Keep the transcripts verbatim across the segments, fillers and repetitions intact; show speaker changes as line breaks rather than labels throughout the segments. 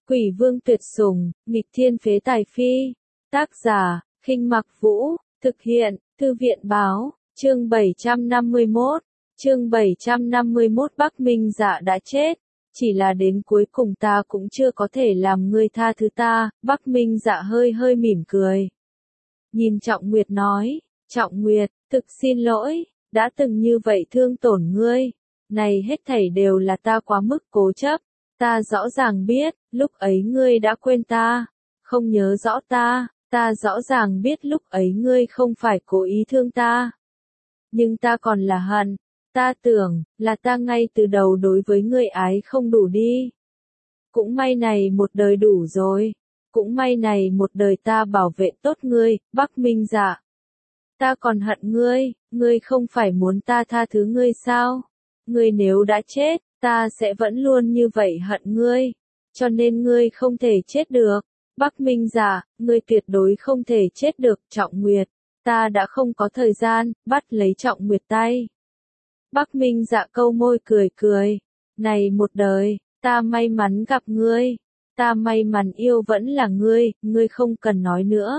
Quỷ vương tuyệt sủng, nghịch thiên phế tài phi. Tác giả, Khinh Mặc Vũ, thực hiện, Thư viện báo, chương bảy trăm năm mươi mốt. Chương bảy trăm năm mươi mốt Bắc Minh Dạ đã chết, chỉ là đến cuối cùng ta cũng chưa có thể làm ngươi tha thứ ta. Bắc Minh Dạ hơi hơi mỉm cười. Nhìn Trọng Nguyệt nói, Trọng Nguyệt, thực xin lỗi, đã từng như vậy thương tổn ngươi. Này hết thảy đều là ta quá mức cố chấp. Ta rõ ràng biết, lúc ấy ngươi đã quên ta, không nhớ rõ ta, ta rõ ràng biết lúc ấy ngươi không phải cố ý thương ta. Nhưng ta còn là hận, ta tưởng, là ta ngay từ đầu đối với ngươi ái không đủ đi. Cũng may này một đời đủ rồi, cũng may này một đời ta bảo vệ tốt ngươi, Bắc Minh Dạ. Ta còn hận ngươi, ngươi không phải muốn ta tha thứ ngươi sao? Ngươi nếu đã chết, ta sẽ vẫn luôn như vậy hận ngươi, cho nên ngươi không thể chết được. Bắc Minh Dạ, ngươi tuyệt đối không thể chết được. Trọng Nguyệt, ta đã không có thời gian, bắt lấy Trọng Nguyệt tay. Bắc Minh Dạ câu môi cười cười, này một đời, ta may mắn gặp ngươi, ta may mắn yêu vẫn là ngươi, ngươi không cần nói nữa.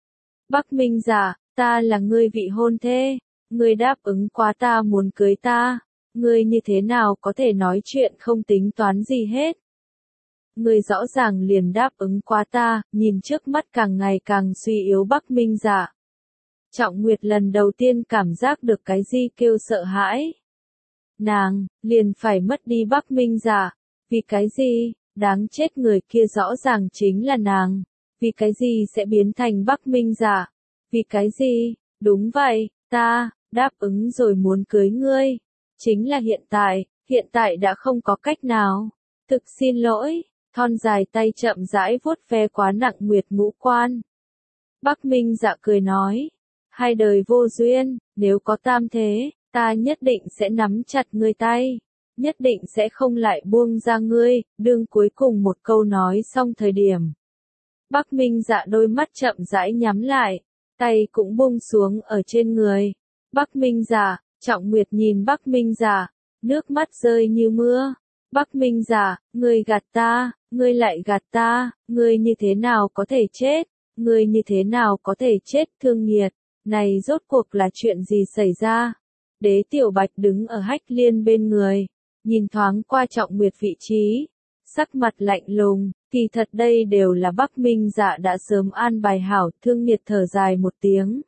Bắc Minh Dạ, ta là ngươi vị hôn thê, ngươi đáp ứng quá ta muốn cưới ta. Ngươi như thế nào có thể nói chuyện không tính toán gì hết? Ngươi rõ ràng liền đáp ứng quá ta, nhìn trước mắt càng ngày càng suy yếu Bắc Minh Dạ. Trọng Nguyệt lần đầu tiên cảm giác được cái gì kêu sợ hãi. Nàng, liền phải mất đi Bắc Minh Dạ. Vì cái gì? Đáng chết, người kia rõ ràng chính là nàng. Vì cái gì sẽ biến thành Bắc Minh Dạ? Vì cái gì? Đúng vậy, ta, đáp ứng rồi muốn cưới ngươi. Chính là hiện tại, hiện tại đã không có cách nào. Thực xin lỗi, thon dài tay chậm rãi vuốt ve quá nặng nguyệt ngũ quan. Bắc Minh Dạ cười nói, hai đời vô duyên, nếu có tam thế, ta nhất định sẽ nắm chặt ngươi tay, nhất định sẽ không lại buông ra ngươi. Đương cuối cùng một câu nói xong thời điểm, Bắc Minh Dạ đôi mắt chậm rãi nhắm lại, tay cũng buông xuống ở trên người. Bắc Minh Dạ, Trọng Nguyệt nhìn Bắc Minh Dạ, nước mắt rơi như mưa. Bắc Minh Dạ, ngươi gạt ta, ngươi lại gạt ta, ngươi như thế nào có thể chết, ngươi như thế nào có thể chết? Thương nghiệt, này rốt cuộc là chuyện gì xảy ra? Đế Tiểu Bạch đứng ở Hách Liên bên người, nhìn thoáng qua Trọng Nguyệt vị trí, sắc mặt lạnh lùng, kỳ thật đây đều là Bắc Minh Dạ đã sớm an bài hảo. Thương nghiệt thở dài một tiếng,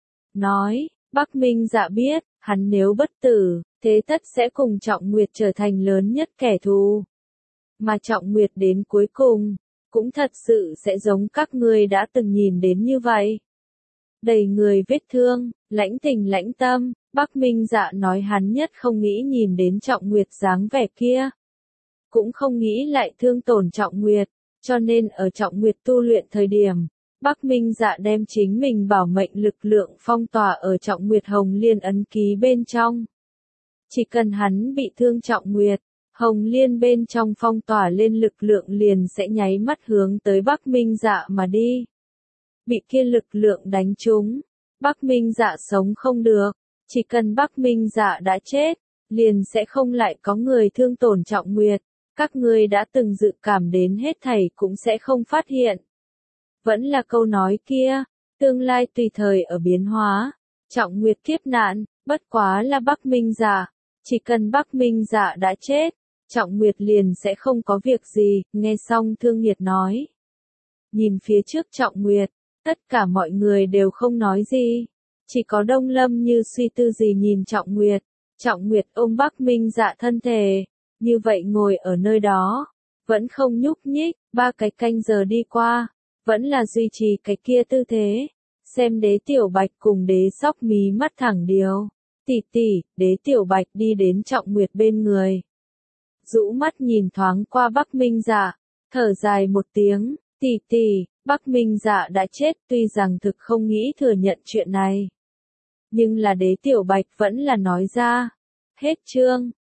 nói, Bắc Minh Dạ biết, hắn nếu bất tử, thế tất sẽ cùng Trọng Nguyệt trở thành lớn nhất kẻ thù. Mà Trọng Nguyệt đến cuối cùng, cũng thật sự sẽ giống các ngươi đã từng nhìn đến như vậy. Đầy người vết thương, lãnh tình lãnh tâm, Bắc Minh Dạ nói hắn nhất không nghĩ nhìn đến Trọng Nguyệt dáng vẻ kia. Cũng không nghĩ lại thương tổn Trọng Nguyệt, cho nên ở Trọng Nguyệt tu luyện thời điểm, Bắc Minh Dạ đem chính mình bảo mệnh lực lượng phong tỏa ở Trọng Nguyệt Hồng Liên ấn ký bên trong. Chỉ cần hắn bị thương Trọng Nguyệt, Hồng Liên bên trong phong tỏa lên lực lượng liền sẽ nháy mắt hướng tới Bắc Minh Dạ mà đi. Bị kia lực lượng đánh trúng, Bắc Minh Dạ sống không được, chỉ cần Bắc Minh Dạ đã chết, liền sẽ không lại có người thương tổn Trọng Nguyệt. Các ngươi đã từng dự cảm đến hết thảy cũng sẽ không phát hiện. Vẫn là câu nói kia, tương lai tùy thời ở biến hóa. Trọng Nguyệt kiếp nạn, bất quá là Bắc Minh Dạ. Chỉ cần Bắc Minh Dạ đã chết, Trọng Nguyệt liền sẽ không có việc gì. Nghe xong Thương Nghiệt nói, nhìn phía trước Trọng Nguyệt, tất cả mọi người đều không nói gì. Chỉ có Đông Lâm như suy tư gì nhìn Trọng Nguyệt. Trọng Nguyệt ôm Bắc Minh Dạ thân thể, như vậy ngồi ở nơi đó, vẫn không nhúc nhích. Ba cái canh giờ đi qua, vẫn là duy trì cái kia tư thế. Xem Đế Tiểu Bạch cùng Đế Sóc mí mắt thẳng điều. Tỷ tỷ, Đế Tiểu Bạch đi đến Trọng Nguyệt bên người, rũ mắt nhìn thoáng qua Bắc Minh Dạ, thở dài một tiếng, tỷ tỷ, Bắc Minh Dạ đã chết. Tuy rằng thực không nghĩ thừa nhận chuyện này, nhưng là Đế Tiểu Bạch vẫn là nói ra. Hết chương.